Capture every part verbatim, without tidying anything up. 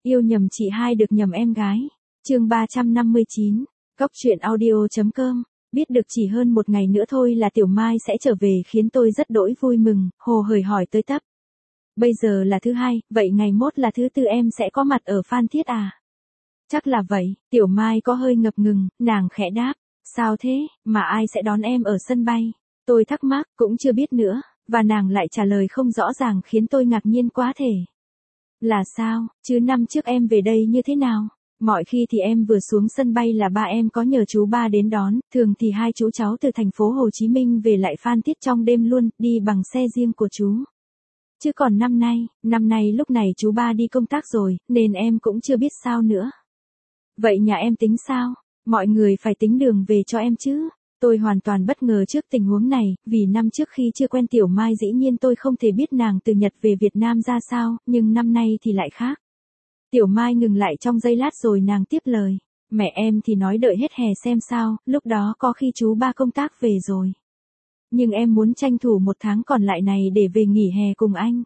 Yêu nhầm chị hai được nhầm em gái. Chương ba trăm năm mươi chín, cốc truyện audio chấm com. Biết được chỉ hơn một ngày nữa thôi là Tiểu Mai sẽ trở về khiến tôi rất đỗi vui mừng, hồ hởi hỏi tới tấp. Bây giờ là thứ hai, vậy ngày mốt là thứ tư em sẽ có mặt ở Phan Thiết à? Chắc là vậy, Tiểu Mai có hơi ngập ngừng, nàng khẽ đáp. Sao thế, mà ai sẽ đón em ở sân bay? Tôi thắc mắc, cũng chưa biết nữa, và nàng lại trả lời không rõ ràng khiến tôi ngạc nhiên quá thể. Là sao, chứ năm trước em về đây như thế nào? Mọi khi thì em vừa xuống sân bay là ba em có nhờ chú ba đến đón, thường thì hai chú cháu từ thành phố Hồ Chí Minh về lại Phan Thiết trong đêm luôn, đi bằng xe riêng của chú. Chứ còn năm nay, năm nay lúc này chú ba đi công tác rồi, nên em cũng chưa biết sao nữa. Vậy nhà em tính sao? Mọi người phải tính đường về cho em chứ. Tôi hoàn toàn bất ngờ trước tình huống này, vì năm trước khi chưa quen Tiểu Mai dĩ nhiên tôi không thể biết nàng từ Nhật về Việt Nam ra sao, nhưng năm nay thì lại khác. Tiểu Mai ngừng lại trong giây lát rồi nàng tiếp lời. Mẹ em thì nói đợi hết hè xem sao, lúc đó có khi chú ba công tác về rồi. Nhưng em muốn tranh thủ một tháng còn lại này để về nghỉ hè cùng anh.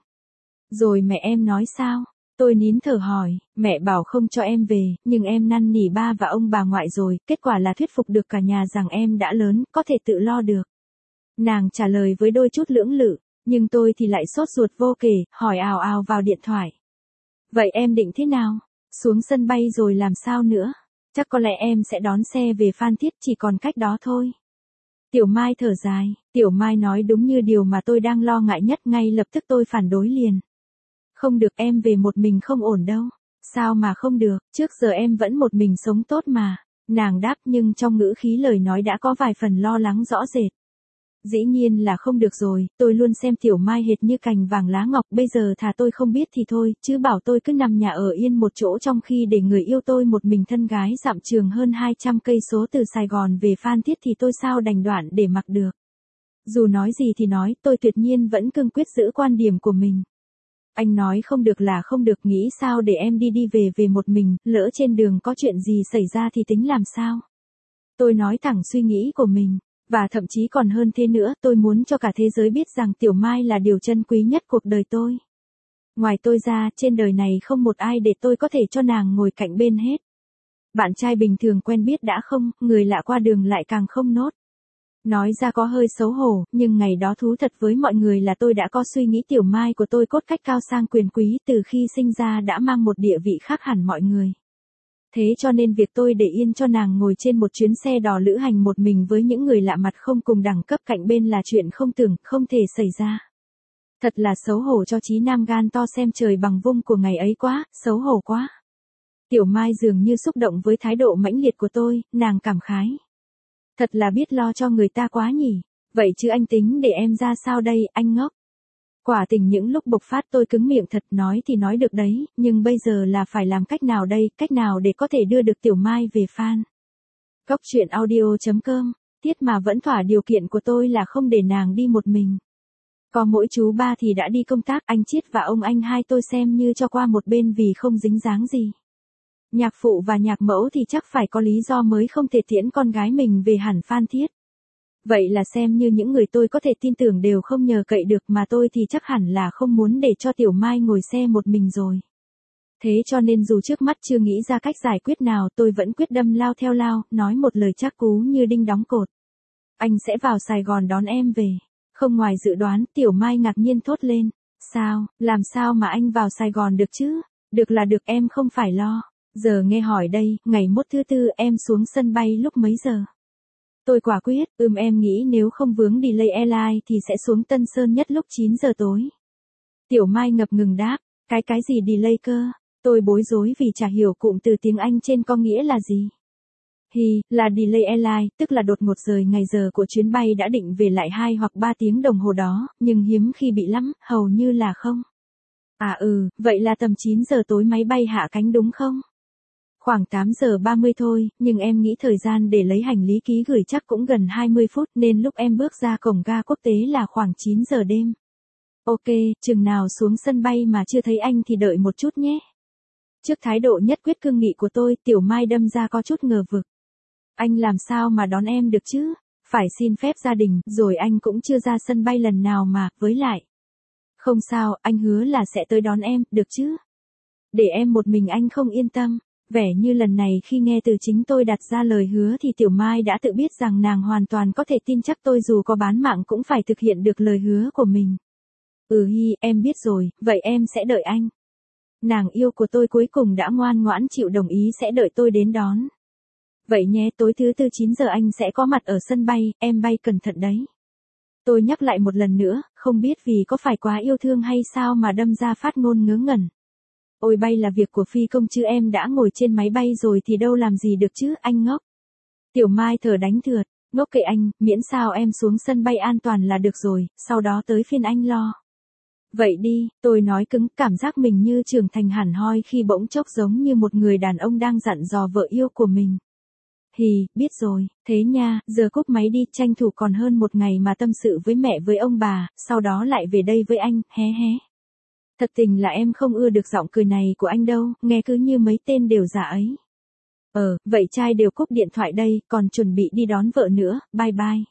Rồi mẹ em nói sao? Tôi nín thở hỏi, mẹ bảo không cho em về, nhưng em năn nỉ ba và ông bà ngoại rồi, kết quả là thuyết phục được cả nhà rằng em đã lớn, có thể tự lo được. Nàng trả lời với đôi chút lưỡng lự, nhưng tôi thì lại sốt ruột vô kể, hỏi ào ào vào điện thoại. Vậy em định thế nào? Xuống sân bay rồi làm sao nữa? Chắc có lẽ em sẽ đón xe về Phan Thiết, chỉ còn cách đó thôi. Tiểu Mai thở dài, Tiểu Mai nói đúng như điều mà tôi đang lo ngại nhất, ngay lập tức tôi phản đối liền. Không được, em về một mình không ổn đâu. Sao mà không được, trước giờ em vẫn một mình sống tốt mà. Nàng đáp, nhưng trong ngữ khí lời nói đã có vài phần lo lắng rõ rệt. Dĩ nhiên là không được rồi, tôi luôn xem Tiểu Mai hệt như cành vàng lá ngọc, bây giờ thà tôi không biết thì thôi, chứ bảo tôi cứ nằm nhà ở yên một chỗ trong khi để người yêu tôi một mình thân gái dặm trường hơn hai trăm cây số từ Sài Gòn về Phan Thiết thì tôi sao đành đoạn để mặc được. Dù nói gì thì nói, tôi tuyệt nhiên vẫn cương quyết giữ quan điểm của mình. Anh nói không được là không được, nghĩ sao để em đi đi về về một mình, lỡ trên đường có chuyện gì xảy ra thì tính làm sao? Tôi nói thẳng suy nghĩ của mình, và thậm chí còn hơn thế nữa, tôi muốn cho cả thế giới biết rằng Tiểu Mai là điều trân quý nhất cuộc đời tôi. Ngoài tôi ra, trên đời này không một ai để tôi có thể cho nàng ngồi cạnh bên hết. Bạn trai bình thường quen biết đã không, người lạ qua đường lại càng không nốt. Nói ra có hơi xấu hổ, nhưng ngày đó thú thật với mọi người là tôi đã có suy nghĩ Tiểu Mai của tôi cốt cách cao sang quyền quý, từ khi sinh ra đã mang một địa vị khác hẳn mọi người. Thế cho nên việc tôi để yên cho nàng ngồi trên một chuyến xe đò lữ hành một mình với những người lạ mặt không cùng đẳng cấp cạnh bên là chuyện không tưởng, không thể xảy ra. Thật là xấu hổ cho trí nam gan to xem trời bằng vung của ngày ấy quá, xấu hổ quá. Tiểu Mai dường như xúc động với thái độ mãnh liệt của tôi, nàng cảm khái. Thật là biết lo cho người ta quá nhỉ. Vậy chứ anh tính để em ra sao đây, anh ngốc? Quả tình những lúc bộc phát tôi cứng miệng thật, nói thì nói được đấy, nhưng bây giờ là phải làm cách nào đây, cách nào để có thể đưa được Tiểu Mai về Phan. Cốc truyện audio chấm com, tiết mà vẫn thỏa điều kiện của tôi là không để nàng đi một mình. Có mỗi chú ba thì đã đi công tác, anh Chiết và ông anh hai tôi xem như cho qua một bên vì không dính dáng gì. Nhạc phụ và nhạc mẫu thì chắc phải có lý do mới không thể tiễn con gái mình về hẳn Phan Thiết. Vậy là xem như những người tôi có thể tin tưởng đều không nhờ cậy được, mà tôi thì chắc hẳn là không muốn để cho Tiểu Mai ngồi xe một mình rồi. Thế cho nên dù trước mắt chưa nghĩ ra cách giải quyết nào, tôi vẫn quyết đâm lao theo lao, nói một lời chắc cú như đinh đóng cột. Anh sẽ vào Sài Gòn đón em về. Không ngoài dự đoán, Tiểu Mai ngạc nhiên thốt lên. Sao, làm sao mà anh vào Sài Gòn được chứ? Được là được, em không phải lo. Giờ nghe hỏi đây, ngày mốt thứ tư em xuống sân bay lúc mấy giờ? Tôi quả quyết, ừm em nghĩ nếu không vướng delay airline thì sẽ xuống Tân Sơn Nhất lúc chín giờ tối. Tiểu Mai ngập ngừng đáp, cái cái gì delay cơ? Tôi bối rối vì chả hiểu cụm từ tiếng Anh trên có nghĩa là gì. Hi, là delay airline, tức là đột ngột rời ngày giờ của chuyến bay đã định về lại hai hoặc ba tiếng đồng hồ đó, nhưng hiếm khi bị lắm, hầu như là không. À ừ, vậy là tầm chín giờ tối máy bay hạ cánh đúng không? Khoảng tám giờ ba mươi thôi, nhưng em nghĩ thời gian để lấy hành lý ký gửi chắc cũng gần hai mươi phút, nên lúc em bước ra cổng ga quốc tế là khoảng chín giờ đêm. Ok, chừng nào xuống sân bay mà chưa thấy anh thì đợi một chút nhé. Trước thái độ nhất quyết cương nghị của tôi, Tiểu Mai đâm ra có chút ngờ vực. Anh làm sao mà đón em được chứ? Phải xin phép gia đình, rồi anh cũng chưa ra sân bay lần nào mà, với lại. Không sao, anh hứa là sẽ tới đón em, được chứ? Để em một mình anh không yên tâm. Vẻ như lần này khi nghe từ chính tôi đặt ra lời hứa thì Tiểu Mai đã tự biết rằng nàng hoàn toàn có thể tin chắc tôi dù có bán mạng cũng phải thực hiện được lời hứa của mình. Ừ hi, em biết rồi, vậy em sẽ đợi anh. Nàng yêu của tôi cuối cùng đã ngoan ngoãn chịu đồng ý sẽ đợi tôi đến đón. Vậy nhé, tối thứ tư chín giờ anh sẽ có mặt ở sân bay, em bay cẩn thận đấy. Tôi nhắc lại một lần nữa, không biết vì có phải quá yêu thương hay sao mà đâm ra phát ngôn ngớ ngẩn. Ôi bay là việc của phi công chứ em đã ngồi trên máy bay rồi thì đâu làm gì được chứ, anh ngốc. Tiểu Mai thở đánh thượt, ngốc kệ anh, miễn sao em xuống sân bay an toàn là được rồi, sau đó tới phiên anh lo. Vậy đi, tôi nói cứng, cảm giác mình như trưởng thành hẳn hoi khi bỗng chốc giống như một người đàn ông đang dặn dò vợ yêu của mình. Hì, biết rồi, thế nha, giờ cúp máy đi, tranh thủ còn hơn một ngày mà tâm sự với mẹ với ông bà, sau đó lại về đây với anh, hé hé. Thật tình là em không ưa được giọng cười này của anh đâu, nghe cứ như mấy tên đều giả ấy. Ờ, vậy trai đều cúp điện thoại đây, còn chuẩn bị đi đón vợ nữa, bye bye.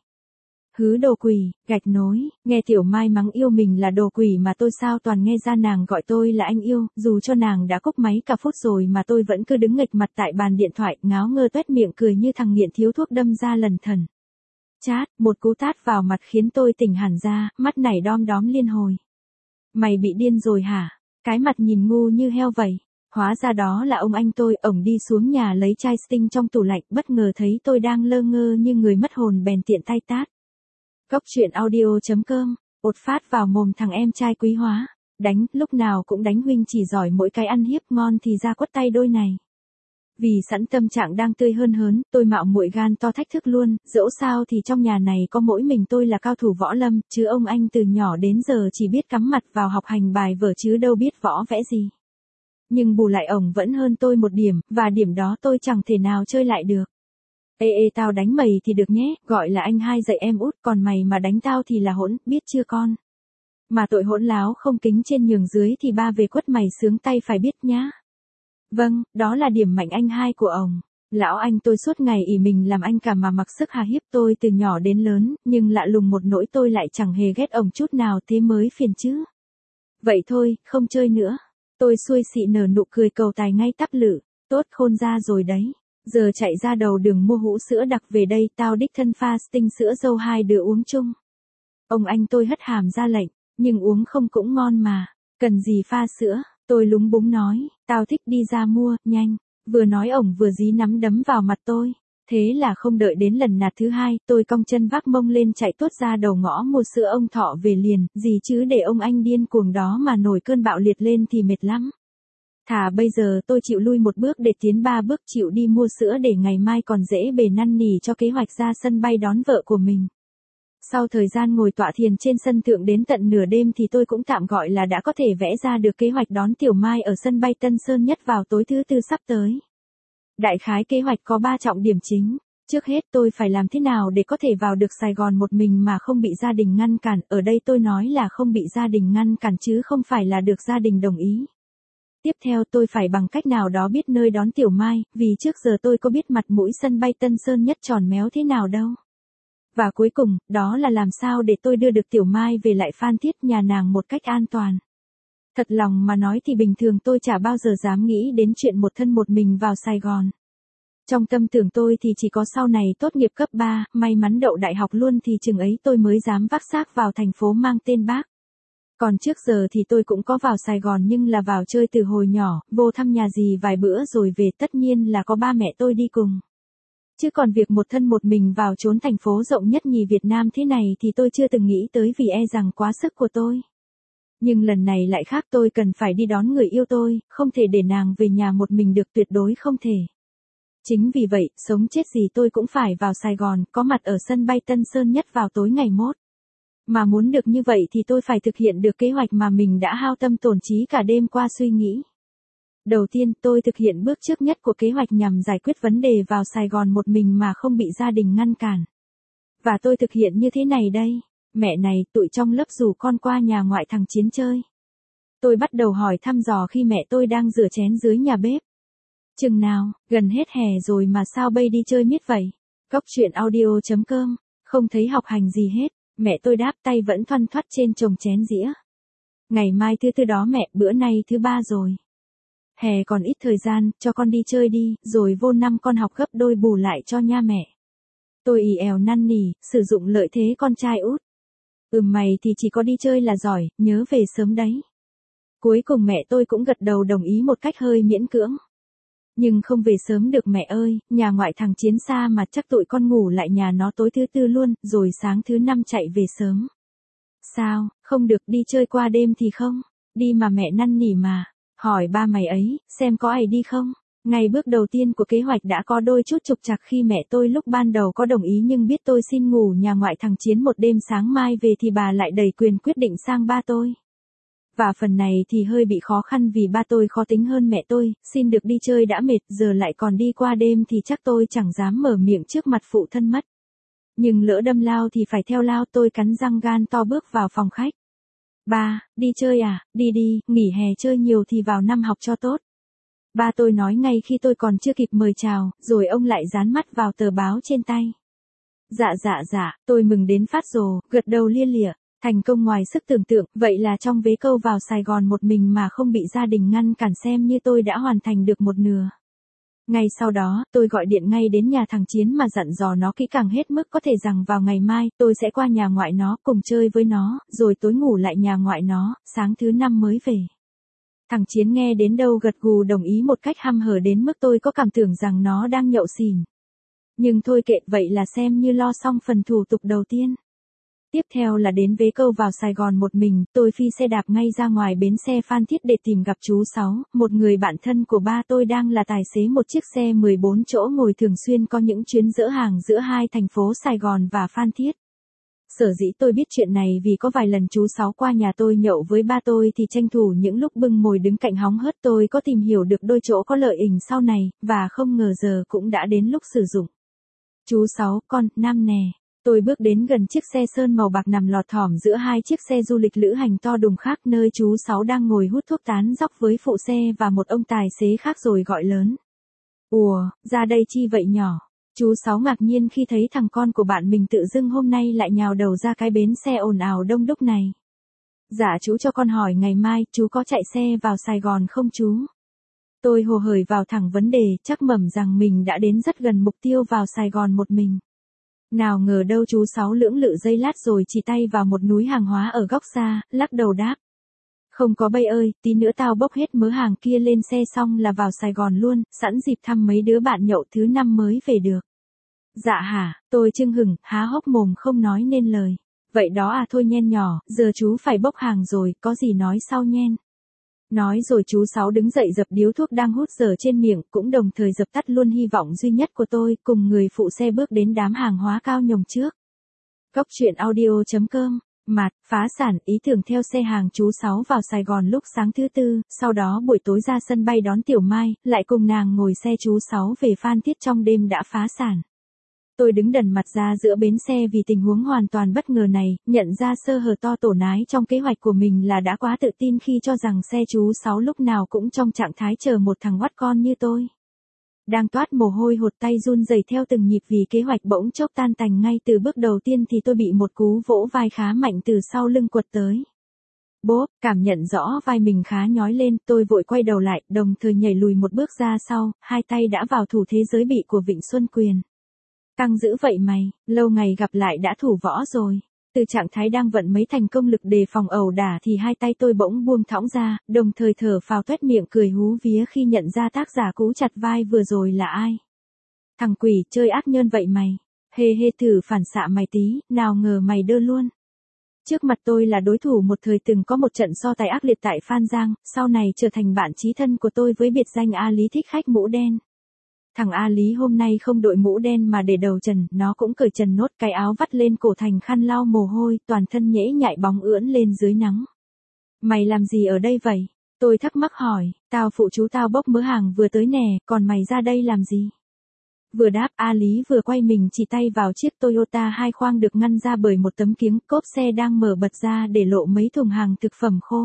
Hứ đồ quỷ, gạch nối, nghe Tiểu Mai mắng yêu mình là đồ quỷ mà tôi sao toàn nghe ra nàng gọi tôi là anh yêu, dù cho nàng đã cúp máy cả phút rồi mà tôi vẫn cứ đứng nghệch mặt tại bàn điện thoại, ngáo ngơ tuét miệng cười như thằng nghiện thiếu thuốc đâm ra lần thần. Chát, một cú tát vào mặt khiến tôi tỉnh hẳn ra, mắt nảy đom đóm liên hồi. Mày bị điên rồi hả? Cái mặt nhìn ngu như heo vậy. Hóa ra đó là ông anh tôi, ổng đi xuống nhà lấy chai Sting trong tủ lạnh, bất ngờ thấy tôi đang lơ ngơ như người mất hồn bèn tiện tay tát. Góc truyện audio chấm com, ột phát vào mồm thằng em trai quý hóa. Đánh, lúc nào cũng đánh huynh chỉ giỏi mỗi cái ăn hiếp ngon thì ra quất tay đôi này. Vì sẵn tâm trạng đang tươi hơn hớn, tôi mạo muội gan to thách thức luôn, dẫu sao thì trong nhà này có mỗi mình tôi là cao thủ võ lâm, chứ ông anh từ nhỏ đến giờ chỉ biết cắm mặt vào học hành bài vở chứ đâu biết võ vẽ gì. Nhưng bù lại ổng vẫn hơn tôi một điểm, và điểm đó tôi chẳng thể nào chơi lại được. Ê ê tao đánh mày thì được nhé, gọi là anh hai dạy em út, còn mày mà đánh tao thì là hỗn, biết chưa con? Mà tội hỗn láo không kính trên nhường dưới thì ba về quất mày sướng tay phải biết nhá. Vâng, đó là điểm mạnh anh hai của ổng. Lão anh tôi suốt ngày ỷ mình làm anh cả mà mặc sức hà hiếp tôi từ nhỏ đến lớn, nhưng lạ lùng một nỗi tôi lại chẳng hề ghét ổng chút nào, thế mới phiền chứ. Vậy thôi, không chơi nữa. Tôi xuôi xị nở nụ cười cầu tài ngay tắp lự, tốt khôn ra rồi đấy. Giờ chạy ra đầu đường mua hũ sữa đặc về đây, tao đích thân pha Sting sữa dâu hai đứa uống chung. Ông anh tôi hất hàm ra lệnh, nhưng uống không cũng ngon mà, cần gì pha sữa. Tôi lúng búng nói, tao thích đi ra mua, nhanh. Vừa nói ổng vừa dí nắm đấm vào mặt tôi. Thế là không đợi đến lần nạt thứ hai, tôi cong chân vác mông lên chạy tuốt ra đầu ngõ mua sữa ông Thọ về liền, gì chứ để ông anh điên cuồng đó mà nổi cơn bạo liệt lên thì mệt lắm. Thà bây giờ tôi chịu lui một bước để tiến ba bước, chịu đi mua sữa để ngày mai còn dễ bề năn nỉ cho kế hoạch ra sân bay đón vợ của mình. Sau thời gian ngồi tọa thiền trên sân thượng đến tận nửa đêm thì tôi cũng tạm gọi là đã có thể vẽ ra được kế hoạch đón Tiểu Mai ở sân bay Tân Sơn Nhất vào tối thứ tư sắp tới. Đại khái kế hoạch có ba trọng điểm chính. Trước hết tôi phải làm thế nào để có thể vào được Sài Gòn một mình mà không bị gia đình ngăn cản, ở đây tôi nói là không bị gia đình ngăn cản chứ không phải là được gia đình đồng ý. Tiếp theo tôi phải bằng cách nào đó biết nơi đón Tiểu Mai, vì trước giờ tôi có biết mặt mũi sân bay Tân Sơn Nhất tròn méo thế nào đâu. Và cuối cùng, đó là làm sao để tôi đưa được Tiểu Mai về lại Phan Thiết nhà nàng một cách an toàn. Thật lòng mà nói thì bình thường tôi chả bao giờ dám nghĩ đến chuyện một thân một mình vào Sài Gòn. Trong tâm tưởng tôi thì chỉ có sau này tốt nghiệp cấp ba, may mắn đậu đại học luôn thì chừng ấy tôi mới dám vác xác vào thành phố mang tên Bác. Còn trước giờ thì tôi cũng có vào Sài Gòn nhưng là vào chơi từ hồi nhỏ, vô thăm nhà dì vài bữa rồi về, tất nhiên là có ba mẹ tôi đi cùng. Chứ còn việc một thân một mình vào trốn thành phố rộng nhất nhì Việt Nam thế này thì tôi chưa từng nghĩ tới vì e rằng quá sức của tôi. Nhưng lần này lại khác, tôi cần phải đi đón người yêu tôi, không thể để nàng về nhà một mình được, tuyệt đối không thể. Chính vì vậy, sống chết gì tôi cũng phải vào Sài Gòn, có mặt ở sân bay Tân Sơn Nhất vào tối ngày mốt. Mà muốn được như vậy thì tôi phải thực hiện được kế hoạch mà mình đã hao tâm tổn trí cả đêm qua suy nghĩ. Đầu tiên, tôi thực hiện bước trước nhất của kế hoạch nhằm giải quyết vấn đề vào Sài Gòn một mình mà không bị gia đình ngăn cản. Và tôi thực hiện như thế này đây. Mẹ này, tụi trong lớp rủ con qua nhà ngoại thằng Chiến chơi. Tôi bắt đầu hỏi thăm dò khi mẹ tôi đang rửa chén dưới nhà bếp. Chừng nào, gần hết hè rồi mà sao bây đi chơi miết vậy? Góc truyện audio chấm com, không thấy học hành gì hết. Mẹ tôi đáp, tay vẫn thoăn thoắt trên chồng chén dĩa. Ngày mai thứ tư đó mẹ, bữa nay thứ ba rồi. Hè còn ít thời gian, cho con đi chơi đi, rồi vô năm con học gấp đôi bù lại cho nha mẹ. Tôi ì èo năn nỉ, sử dụng lợi thế con trai út. Ừm mày thì chỉ có đi chơi là giỏi, nhớ về sớm đấy. Cuối cùng mẹ tôi cũng gật đầu đồng ý một cách hơi miễn cưỡng. Nhưng không về sớm được mẹ ơi, nhà ngoại thằng Chiến xa mà chắc tụi con ngủ lại nhà nó tối thứ tư luôn, rồi sáng thứ năm chạy về sớm. Sao, không được đi chơi qua đêm thì không? Đi mà mẹ năn nỉ mà. Hỏi ba mày ấy, xem có ai đi không? Ngày bước đầu tiên của kế hoạch đã có đôi chút trục trặc khi mẹ tôi lúc ban đầu có đồng ý nhưng biết tôi xin ngủ nhà ngoại thằng Chiến một đêm sáng mai về thì bà lại đẩy quyền quyết định sang ba tôi. Và phần này thì hơi bị khó khăn vì ba tôi khó tính hơn mẹ tôi, xin được đi chơi đã mệt giờ lại còn đi qua đêm thì chắc tôi chẳng dám mở miệng trước mặt phụ thân mất. Nhưng lỡ đâm lao thì phải theo lao, tôi cắn răng gan to bước vào phòng khách. Ba, đi chơi à, đi đi, nghỉ hè chơi nhiều thì vào năm học cho tốt. Ba tôi nói ngay khi tôi còn chưa kịp mời chào, rồi ông lại dán mắt vào tờ báo trên tay. Dạ dạ dạ, tôi mừng đến phát rồ, gật đầu lia lịa. Thành công ngoài sức tưởng tượng, vậy là trong vế câu vào Sài Gòn một mình mà không bị gia đình ngăn cản xem như tôi đã hoàn thành được một nửa. Ngay sau đó, tôi gọi điện ngay đến nhà thằng Chiến mà dặn dò nó kỹ càng hết mức có thể rằng vào ngày mai, tôi sẽ qua nhà ngoại nó, cùng chơi với nó, rồi tối ngủ lại nhà ngoại nó, sáng thứ năm mới về. Thằng Chiến nghe đến đâu gật gù đồng ý một cách hăm hở đến mức tôi có cảm tưởng rằng nó đang nhậu xỉn. Nhưng thôi kệ, vậy là xem như lo xong phần thủ tục đầu tiên. Tiếp theo là đến vế câu vào Sài Gòn một mình, tôi phi xe đạp ngay ra ngoài bến xe Phan Thiết để tìm gặp chú Sáu, một người bạn thân của ba tôi đang là tài xế một chiếc xe mười bốn chỗ ngồi thường xuyên có những chuyến dỡ hàng giữa hai thành phố Sài Gòn và Phan Thiết. Sở dĩ tôi biết chuyện này vì có vài lần chú Sáu qua nhà tôi nhậu với ba tôi thì tranh thủ những lúc bưng mồi đứng cạnh hóng hớt tôi có tìm hiểu được đôi chỗ có lợi ình sau này, và không ngờ giờ cũng đã đến lúc sử dụng. Chú Sáu, con, Nam nè. Tôi bước đến gần chiếc xe sơn màu bạc nằm lọt thỏm giữa hai chiếc xe du lịch lữ hành to đùng khác nơi chú Sáu đang ngồi hút thuốc tán dóc với phụ xe và một ông tài xế khác rồi gọi lớn. Ủa, ra đây chi vậy nhỏ? Chú Sáu ngạc nhiên khi thấy thằng con của bạn mình tự dưng hôm nay lại nhào đầu ra cái bến xe ồn ào đông đúc này. Dạ chú cho con hỏi ngày mai chú có chạy xe vào Sài Gòn không chú? Tôi hồ hởi vào thẳng vấn đề, chắc mẩm rằng mình đã đến rất gần mục tiêu vào Sài Gòn một mình. Nào ngờ đâu chú Sáu lưỡng lự giây lát rồi chỉ tay vào một núi hàng hóa ở góc xa, lắc đầu đáp. Không có bây ơi, tí nữa tao bốc hết mớ hàng kia lên xe xong là vào Sài Gòn luôn, sẵn dịp thăm mấy đứa bạn nhậu thứ năm mới về được. Dạ hả, tôi chưng hửng, há hốc mồm không nói nên lời. Vậy đó à, thôi nhen nhỏ, giờ chú phải bốc hàng rồi, có gì nói sau nhen. Nói rồi chú Sáu đứng dậy dập điếu thuốc đang hút dở trên miệng, cũng đồng thời dập tắt luôn hy vọng duy nhất của tôi, cùng người phụ xe bước đến đám hàng hóa cao nhồng trước. Góc truyện audio chấm com, Mạt, phá sản, ý tưởng theo xe hàng chú Sáu vào Sài Gòn lúc sáng thứ tư, sau đó buổi tối ra sân bay đón Tiểu Mai, lại cùng nàng ngồi xe chú Sáu về Phan Thiết trong đêm đã phá sản. Tôi đứng đần mặt ra giữa bến xe vì tình huống hoàn toàn bất ngờ này, nhận ra sơ hở to tổ nái trong kế hoạch của mình là đã quá tự tin khi cho rằng xe chú Sáu lúc nào cũng trong trạng thái chờ một thằng oắt con như tôi. Đang toát mồ hôi hột tay run rẩy theo từng nhịp vì kế hoạch bỗng chốc tan tành ngay từ bước đầu tiên thì tôi bị một cú vỗ vai khá mạnh từ sau lưng quật tới. Bốp, cảm nhận rõ vai mình khá nhói lên, tôi vội quay đầu lại, đồng thời nhảy lùi một bước ra sau, hai tay đã vào thủ thế giới bị của Vịnh Xuân Quyền. Căng dữ vậy mày, lâu ngày gặp lại đã thủ võ rồi. Từ trạng thái đang vận mấy thành công lực đề phòng ẩu đả thì hai tay tôi bỗng buông thõng ra, đồng thời thở phào tuét miệng cười hú vía khi nhận ra tác giả cú chặt vai vừa rồi là ai. Thằng quỷ chơi ác nhân vậy mày. Hê hê thử phản xạ mày tí, nào ngờ mày đơ luôn. Trước mặt tôi là đối thủ một thời từng có một trận so tài ác liệt tại Phan Giang, sau này trở thành bạn chí thân của tôi với biệt danh A Lý thích khách mũ đen. Thằng A Lý hôm nay không đội mũ đen mà để đầu trần, nó cũng cởi trần nốt cái áo vắt lên cổ thành khăn lau mồ hôi, toàn thân nhễ nhại bóng ưỡn lên dưới nắng. Mày làm gì ở đây vậy? Tôi thắc mắc hỏi, tao phụ chú tao bốc mớ hàng vừa tới nè, còn mày ra đây làm gì? Vừa đáp, A Lý vừa quay mình chỉ tay vào chiếc Toyota hai khoang được ngăn ra bởi một tấm kiếng, cốp xe đang mở bật ra để lộ mấy thùng hàng thực phẩm khô.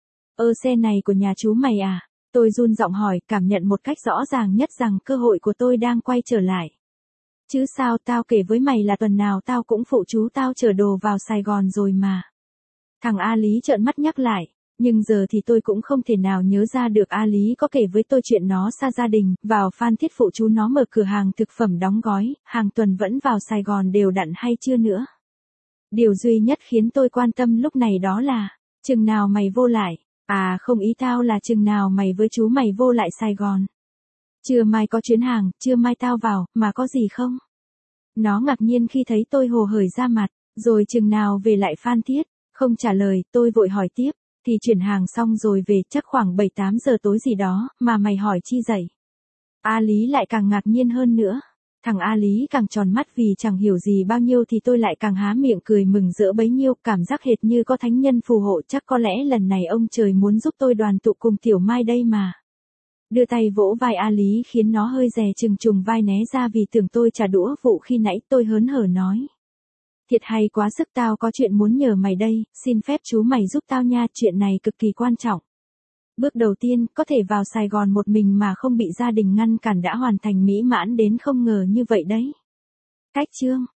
Ơ xe này của nhà chú mày à? Tôi run giọng hỏi, cảm nhận một cách rõ ràng nhất rằng cơ hội của tôi đang quay trở lại. Chứ sao, tao kể với mày là tuần nào tao cũng phụ chú tao chở đồ vào Sài Gòn rồi mà. Thằng A Lý trợn mắt nhắc lại, Nhưng giờ thì tôi cũng không thể nào nhớ ra được A Lý có kể với tôi chuyện nó xa gia đình, vào Phan Thiết phụ chú nó mở cửa hàng thực phẩm đóng gói, hàng tuần vẫn vào Sài Gòn đều đặn hay chưa nữa. Điều duy nhất khiến tôi quan tâm lúc này đó là, chừng nào mày vô lại, à không ý tao là chừng nào mày với chú mày vô lại Sài Gòn. Trưa mai có chuyến hàng, trưa mai tao vào, mà có gì không? Nó ngạc nhiên khi thấy tôi hồ hởi ra mặt, rồi chừng nào về lại Phan Thiết, không trả lời, tôi vội hỏi tiếp, thì chuyển hàng xong rồi về chắc khoảng bảy tám giờ tối gì đó, mà mày hỏi chi dậy? A Lý lại càng ngạc nhiên hơn nữa. Thằng A Lý càng tròn mắt vì chẳng hiểu gì bao nhiêu thì tôi lại càng há miệng cười mừng rỡ bấy nhiêu, cảm giác hệt như có thánh nhân phù hộ, chắc có lẽ lần này ông trời muốn giúp tôi đoàn tụ cùng Tiểu Mai đây mà. Đưa tay vỗ vai A Lý khiến nó hơi dè chừng trùng vai né ra vì tưởng tôi trả đũa vụ khi nãy, tôi hớn hở nói. Thiệt hay quá sức, tao có chuyện muốn nhờ mày đây, xin phép chú mày giúp tao nha, chuyện này cực kỳ quan trọng. Bước đầu tiên, có thể vào Sài Gòn một mình mà không bị gia đình ngăn cản đã hoàn thành mỹ mãn đến không ngờ như vậy đấy. Cách chương